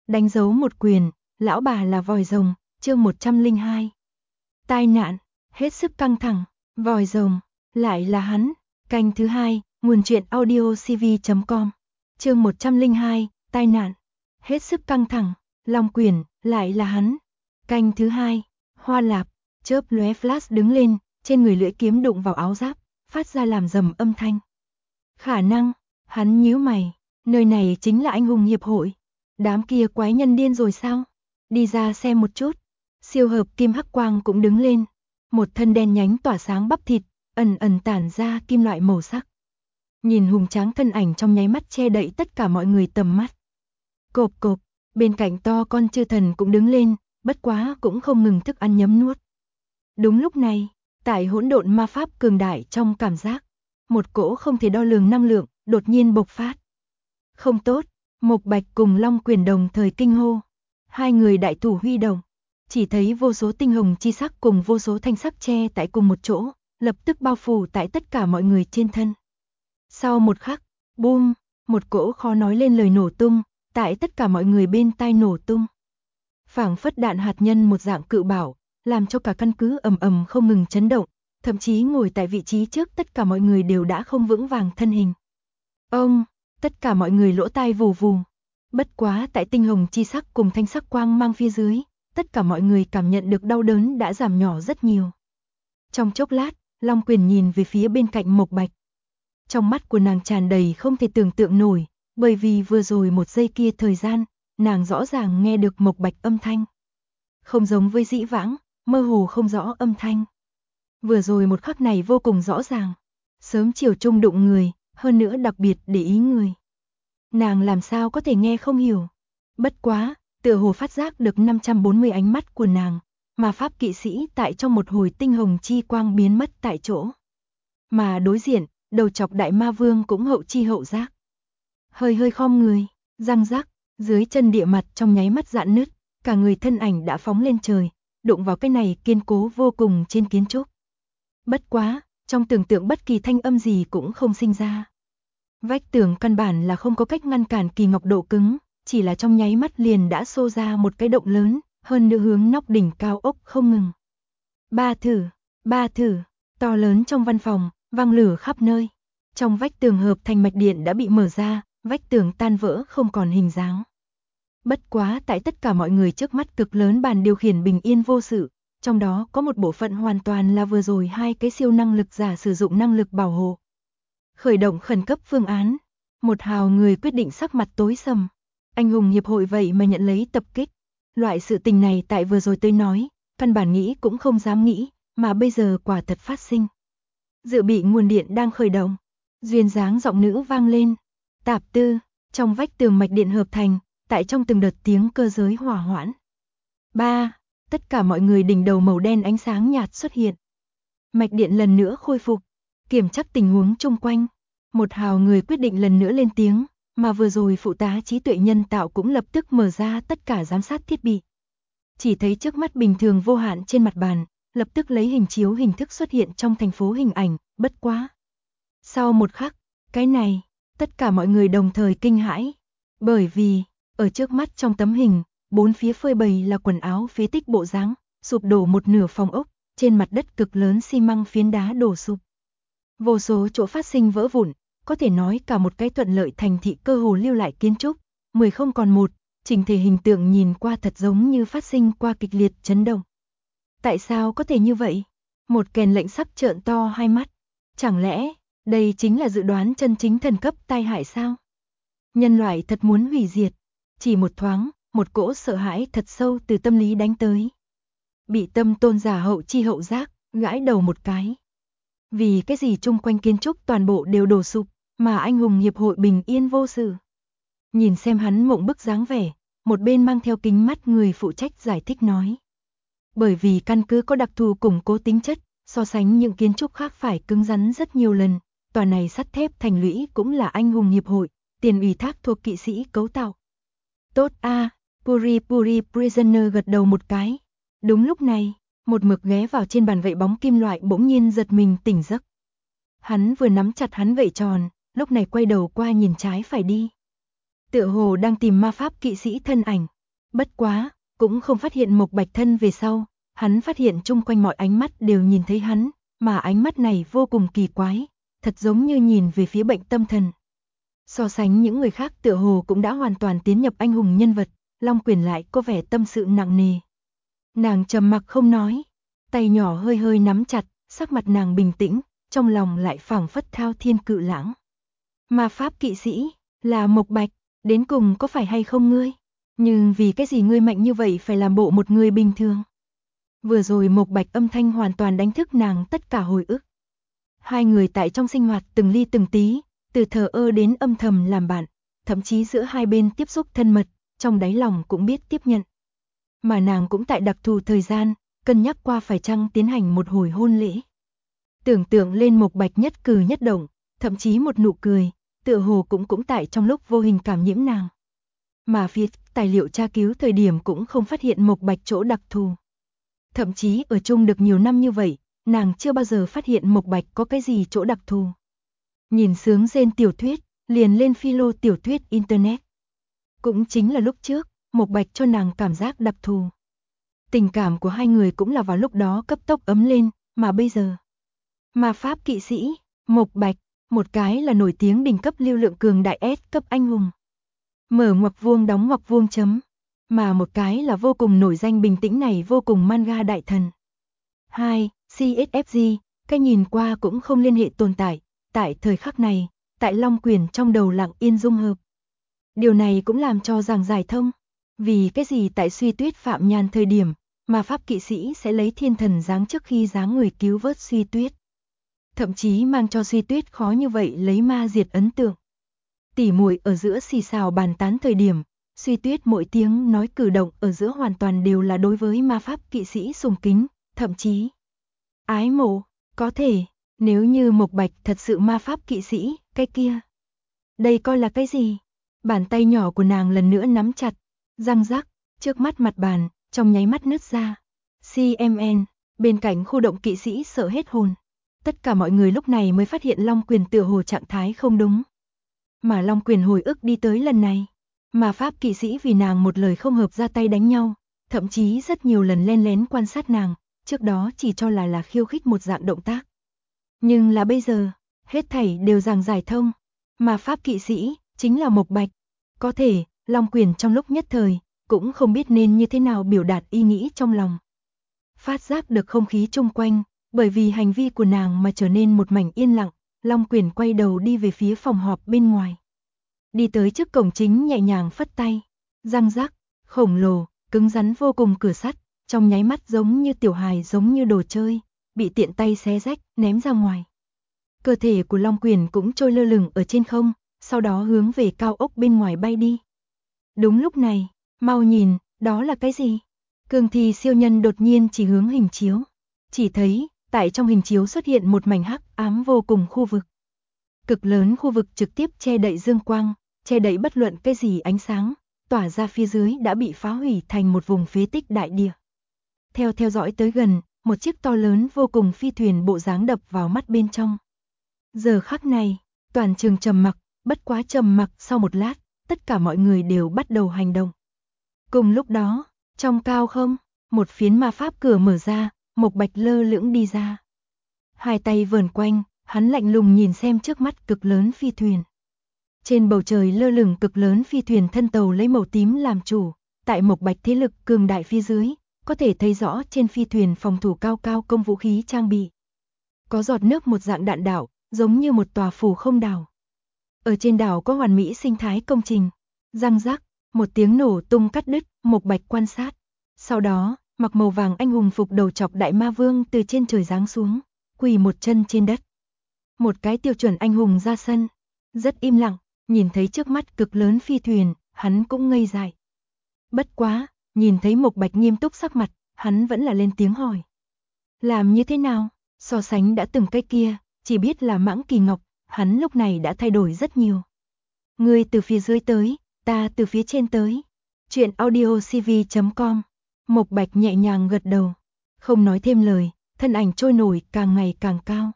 đánh dấu một quyền, lão bà là vòi rồng, chương 102. Tai nạn, hết sức căng thẳng, vòi rồng, lại là hắn, canh thứ 2, nguồn truyện audiocv.com, chương 102, tai nạn, hết sức căng thẳng, long quyền, lại là hắn, canh thứ 2, hoa lạp, chớp lóe flash đứng lên, trên người lưỡi kiếm đụng vào áo giáp, phát ra làm rầm âm thanh. Khả năng, hắn nhíu mày, nơi này chính là anh hùng hiệp hội. Đám kia quái nhân điên rồi sao? Đi ra xem một chút. Siêu hợp kim hắc quang cũng đứng lên. Một thân đen nhánh tỏa sáng bắp thịt, ẩn ẩn tản ra kim loại màu sắc. Nhìn hùng tráng thân ảnh trong nháy mắt che đậy tất cả mọi người tầm mắt. Cộp cộp, bên cạnh to con chư thần cũng đứng lên, bất quá cũng không ngừng thức ăn nhấm nuốt. Đúng lúc này, tại hỗn độn ma pháp cường đại trong cảm giác, một cỗ không thể đo lường năng lượng đột nhiên bộc phát. Không tốt, Mộc Bạch cùng Long Quyền đồng thời kinh hô. Hai người đại thủ huy động, chỉ thấy vô số tinh hồng chi sắc cùng vô số thanh sắc che tại cùng một chỗ, lập tức bao phủ tại tất cả mọi người trên thân. Sau một khắc, boom, một cỗ khó nói lên lời nổ tung, tại tất cả mọi người bên tai nổ tung. Phảng phất đạn hạt nhân một dạng cự bảo, làm cho cả căn cứ ầm ầm không ngừng chấn động, thậm chí ngồi tại vị trí trước tất cả mọi người đều đã không vững vàng thân hình. Ông, tất cả mọi người lỗ tai vù vù. Bất quá tại tinh hồng chi sắc cùng thanh sắc quang mang phía dưới, tất cả mọi người cảm nhận được đau đớn đã giảm nhỏ rất nhiều. Trong chốc lát, Long Quyền nhìn về phía bên cạnh Mộc Bạch. Trong mắt của nàng tràn đầy không thể tưởng tượng nổi, bởi vì vừa rồi một giây kia thời gian, nàng rõ ràng nghe được Mộc Bạch âm thanh. Không giống với dĩ vãng, mơ hồ không rõ âm thanh. Vừa rồi một khắc này vô cùng rõ ràng. Sớm chiều chung đụng người, hơn nữa đặc biệt để ý người. Nàng làm sao có thể nghe không hiểu. Bất quá, tựa hồ phát giác được 540 ánh mắt của nàng, mà pháp kỵ sĩ tại trong một hồi tinh hồng chi quang biến mất tại chỗ. Mà đối diện, đầu chọc đại ma vương cũng hậu chi hậu giác. Hơi hơi khom người, răng rắc, dưới chân địa mặt trong nháy mắt rạn nứt, cả người thân ảnh đã phóng lên trời, đụng vào cái này kiên cố vô cùng trên kiến trúc. Bất quá, trong tưởng tượng bất kỳ thanh âm gì cũng không sinh ra. Vách tường căn bản là không có cách ngăn cản Kỳ Ngọc độ cứng, chỉ là trong nháy mắt liền đã xô ra một cái động lớn, hơn nữa hướng nóc đỉnh cao ốc không ngừng. Ba thử, to lớn trong văn phòng, vang lửa khắp nơi. Trong vách tường hợp thành mạch điện đã bị mở ra, vách tường tan vỡ không còn hình dáng. Bất quá tại tất cả mọi người trước mắt cực lớn bàn điều khiển bình yên vô sự, trong đó có một bộ phận hoàn toàn là vừa rồi hai cái siêu năng lực giả sử dụng năng lực bảo hộ. Khởi động khẩn cấp phương án, một hào người quyết định sắc mặt tối sầm. Anh hùng hiệp hội vậy mà nhận lấy tập kích. Loại sự tình này tại vừa rồi tôi nói, căn bản nghĩ cũng không dám nghĩ, mà bây giờ quả thật phát sinh. Dự bị nguồn điện đang khởi động. Duyên dáng giọng nữ vang lên. Tạp tư, trong vách tường mạch điện hợp thành, tại trong từng đợt tiếng cơ giới hỏa hoãn. Tất cả mọi người đỉnh đầu màu đen ánh sáng nhạt xuất hiện. Mạch điện lần nữa khôi phục, kiểm tra tình huống chung quanh. Một hào người quyết định lần nữa lên tiếng, mà vừa rồi phụ tá trí tuệ nhân tạo cũng lập tức mở ra tất cả giám sát thiết bị. Chỉ thấy trước mắt bình thường vô hạn trên mặt bàn, lập tức lấy hình chiếu hình thức xuất hiện trong thành phố hình ảnh, bất quá. Sau một khắc, cái này, tất cả mọi người đồng thời kinh hãi, bởi vì, ở trước mắt trong tấm hình, bốn phía phơi bày là quần áo phế tích bộ dáng, sụp đổ một nửa phòng ốc, trên mặt đất cực lớn xi măng phiến đá đổ sụp. Vô số chỗ phát sinh vỡ vụn, có thể nói cả một cái thuận lợi thành thị cơ hồ lưu lại kiến trúc, 10 không còn một, chỉnh thể hình tượng nhìn qua thật giống như phát sinh qua kịch liệt chấn động. Tại sao có thể như vậy? Một kèn lệnh sắp trợn to hai mắt. Chẳng lẽ, đây chính là dự đoán chân chính thần cấp tai hại sao? Nhân loại thật muốn hủy diệt. Chỉ một thoáng, một cỗ sợ hãi thật sâu từ tâm lý đánh tới. Bị tâm tôn giả hậu chi hậu giác, gãi đầu một cái. Vì cái gì chung quanh kiến trúc toàn bộ đều đổ sụp, mà anh hùng hiệp hội bình yên vô sự. Nhìn xem hắn mộng bức dáng vẻ, một bên mang theo kính mắt người phụ trách giải thích nói. Bởi vì căn cứ có đặc thù củng cố tính chất, so sánh những kiến trúc khác phải cứng rắn rất nhiều lần, tòa này sắt thép thành lũy cũng là anh hùng hiệp hội, tiền ủy thác thuộc kỵ sĩ cấu tạo. Tốt a, Puri Prisoner gật đầu một cái. Đúng lúc này, một mực ghé vào trên bàn gậy bóng kim loại bỗng nhiên giật mình tỉnh giấc. Hắn vừa nắm chặt hắn gậy tròn, lúc này quay đầu qua nhìn trái phải đi. Tựa hồ đang tìm ma pháp kỵ sĩ thân ảnh, Bất quá, cũng không phát hiện Mộc Bạch thân về sau, hắn phát hiện chung quanh mọi ánh mắt đều nhìn thấy hắn, mà ánh mắt này vô cùng kỳ quái, thật giống như nhìn về phía bệnh tâm thần. So sánh những người khác tựa hồ cũng đã hoàn toàn tiến nhập anh hùng nhân vật, Long Quyền lại có vẻ tâm sự nặng nề. Nàng trầm mặc không nói, tay nhỏ hơi hơi nắm chặt, sắc mặt nàng bình tĩnh, trong lòng lại phảng phất thao thiên cự lãng. Ma pháp kỵ sĩ, là Mộc Bạch, đến cùng có phải hay không ngươi? Nhưng vì cái gì ngươi mạnh như vậy phải làm bộ một người bình thường? Vừa rồi Mộc Bạch âm thanh hoàn toàn đánh thức nàng tất cả hồi ức. Hai người tại trong sinh hoạt từng ly từng tí, từ thờ ơ đến âm thầm làm bạn, thậm chí giữa hai bên tiếp xúc thân mật, trong đáy lòng cũng biết tiếp nhận. Mà nàng cũng tại đặc thù thời gian, cân nhắc qua phải chăng tiến hành một hồi hôn lễ. Tưởng tượng lên Mộc Bạch nhất cử nhất động, thậm chí một nụ cười, tựa hồ cũng tại trong lúc vô hình cảm nhiễm nàng. Mà phía tài liệu tra cứu thời điểm cũng không phát hiện Mộc Bạch chỗ đặc thù. Thậm chí ở chung được nhiều năm như vậy, nàng chưa bao giờ phát hiện Mộc Bạch có cái gì chỗ đặc thù. Nhìn sướng rên tiểu thuyết, liền lên philo tiểu thuyết internet. Cũng chính là lúc trước, Mộc Bạch cho nàng cảm giác đặc thù. Tình cảm của hai người cũng là vào lúc đó cấp tốc ấm lên, mà bây giờ. Ma pháp kỵ sĩ, Mộc Bạch, một cái là nổi tiếng đỉnh cấp lưu lượng cường đại S cấp anh hùng. Mở ngoặc vuông đóng ngoặc vuông chấm. Mà một cái là vô cùng nổi danh bình tĩnh này vô cùng manga đại thần. 2. CSFG, cái nhìn qua cũng không liên hệ tồn tại, tại thời khắc này, tại Long Quyền trong đầu lặng yên dung hợp. Điều này cũng làm cho giảng giải thông. Vì cái gì tại Suy Tuyết Phạm Nhan thời điểm, mà pháp kỵ sĩ sẽ lấy thiên thần giáng trước khi giáng người cứu vớt Suy Tuyết. Thậm chí mang cho Suy Tuyết khó như vậy lấy ma diệt ấn tượng. Tỉ muội ở giữa xì xào bàn tán thời điểm, Suy Tuyết mỗi tiếng nói cử động ở giữa hoàn toàn đều là đối với ma pháp kỵ sĩ sùng kính, thậm chí ái mộ, có thể, nếu như Mộc Bạch thật sự ma pháp kỵ sĩ, cái kia. Đây coi là cái gì? Bàn tay nhỏ của nàng lần nữa nắm chặt, răng rắc, trước mắt mặt bàn, trong nháy mắt nứt ra. CMN, bên cạnh khu động kỵ sĩ sợ hết hồn. Tất cả mọi người lúc này mới phát hiện Long Quyền tựa hồ trạng thái không đúng. Mà Long Quyền hồi ức đi tới lần này. Mà pháp kỵ sĩ vì nàng một lời không hợp ra tay đánh nhau, thậm chí rất nhiều lần len lén quan sát nàng, trước đó chỉ cho là khiêu khích một dạng động tác. Nhưng là bây giờ, hết thảy đều giảng giải thông, mà pháp kỵ sĩ chính là Mộc Bạch. Có thể, Long Quyền trong lúc nhất thời, cũng không biết nên như thế nào biểu đạt ý nghĩ trong lòng. Phát giác được không khí chung quanh, bởi vì hành vi của nàng mà trở nên một mảnh yên lặng, Long Quyền quay đầu đi về phía phòng họp bên ngoài. Đi tới trước cổng chính nhẹ nhàng phất tay, răng rắc, khổng lồ, cứng rắn vô cùng cửa sắt, trong nháy mắt giống như tiểu hài giống như đồ chơi, bị tiện tay xé rách, ném ra ngoài. Cơ thể của Long Quyền cũng trôi lơ lửng ở trên không, sau đó hướng về cao ốc bên ngoài bay đi. Đúng lúc này, mau nhìn, đó là cái gì? Cường thi siêu nhân đột nhiên chỉ hướng hình chiếu. Chỉ thấy, tại trong hình chiếu xuất hiện một mảnh hắc ám vô cùng khu vực. Cực lớn khu vực trực tiếp che đậy dương quang, che đậy bất luận cái gì ánh sáng, tỏa ra phía dưới đã bị phá hủy thành một vùng phế tích đại địa. Theo dõi tới gần, một chiếc to lớn vô cùng phi thuyền bộ dáng đập vào mắt bên trong. Giờ khắc này, toàn trường trầm mặc, bất quá trầm mặc sau một lát, tất cả mọi người đều bắt đầu hành động. Cùng lúc đó, trong cao không, một phiến ma pháp cửa mở ra, Mộc Bạch lơ lửng đi ra. Hai tay vờn quanh, hắn lạnh lùng nhìn xem trước mắt cực lớn phi thuyền. Trên bầu trời lơ lửng cực lớn phi thuyền thân tàu lấy màu tím làm chủ, tại Mộc Bạch thế lực cường đại phía dưới, có thể thấy rõ trên phi thuyền phòng thủ cao cao công vũ khí trang bị. Có giọt nước một dạng đạn đạo, giống như một tòa phù không đảo. Ở trên đảo có hoàn mỹ sinh thái công trình. Răng rắc, một tiếng nổ tung cắt đứt, Mộc Bạch quan sát. Sau đó, mặc màu vàng anh hùng phục đầu chọc đại ma vương từ trên trời giáng xuống, quỳ một chân trên đất. Một cái tiêu chuẩn anh hùng ra sân, rất im lặng, nhìn thấy trước mắt cực lớn phi thuyền, hắn cũng ngây dại. Bất quá, nhìn thấy Mộc Bạch nghiêm túc sắc mặt, hắn vẫn là lên tiếng hỏi. Làm như thế nào? So sánh đã từng cái kia, chỉ biết là Mãng Kỳ Ngọc, hắn lúc này đã thay đổi rất nhiều. Ngươi từ phía dưới tới, ta từ phía trên tới. Chuyện audiocv.com. Mộc Bạch nhẹ nhàng gật đầu, không nói thêm lời, thân ảnh trôi nổi càng ngày càng cao.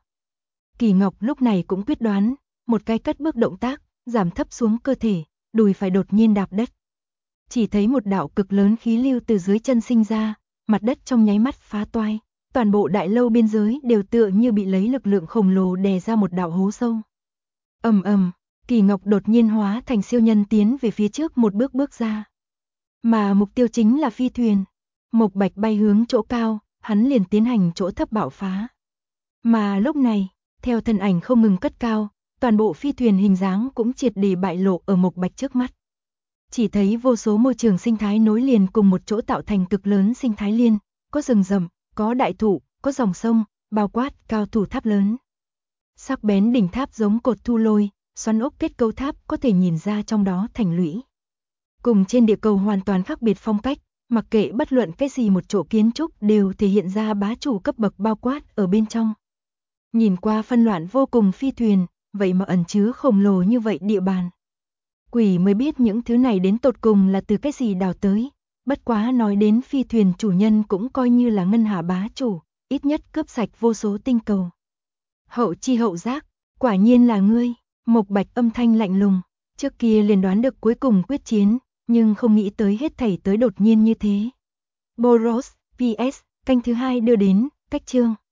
Kỳ Ngọc lúc này cũng quyết đoán, một cái cất bước động tác, giảm thấp xuống cơ thể, đùi phải đột nhiên đạp đất. chỉ thấy một đạo cực lớn khí lưu từ dưới chân sinh ra, mặt đất trong nháy mắt phá toái, toàn bộ đại lâu biên giới đều tựa như bị lấy lực lượng khổng lồ đè ra một đạo hố sâu. Ầm ầm, Kỳ Ngọc đột nhiên hóa thành siêu nhân tiến về phía trước một bước bước ra. Mà mục tiêu chính là phi thuyền. Mộc Bạch bay hướng chỗ cao, hắn liền tiến hành chỗ thấp bạo phá. Mà lúc này, theo thân ảnh không ngừng cất cao, toàn bộ phi thuyền hình dáng cũng triệt để bại lộ ở Mộc Bạch trước mắt. Chỉ thấy vô số môi trường sinh thái nối liền cùng một chỗ tạo thành cực lớn sinh thái liên, có rừng rậm, có đại thụ, có dòng sông, bao quát cao thủ tháp lớn. Sắc bén đỉnh tháp giống cột thu lôi, xoắn ốc kết cấu tháp có thể nhìn ra trong đó thành lũy. Cùng trên địa cầu hoàn toàn khác biệt phong cách, mặc kệ bất luận cái gì một chỗ kiến trúc đều thể hiện ra bá chủ cấp bậc bao quát ở bên trong. Nhìn qua phân loạn vô cùng phi thuyền, vậy mà ẩn chứa khổng lồ như vậy địa bàn. Quỷ mới biết những thứ này đến tột cùng là từ cái gì đào tới, bất quá nói đến phi thuyền chủ nhân cũng coi như là ngân hà bá chủ, ít nhất cướp sạch vô số tinh cầu. Hậu chi hậu giác, quả nhiên là ngươi, Mộc Bạch âm thanh lạnh lùng, trước kia liền đoán được cuối cùng quyết chiến, nhưng không nghĩ tới hết thảy tới đột nhiên như thế. Boros, PS, canh thứ 2 đưa đến, cách chương.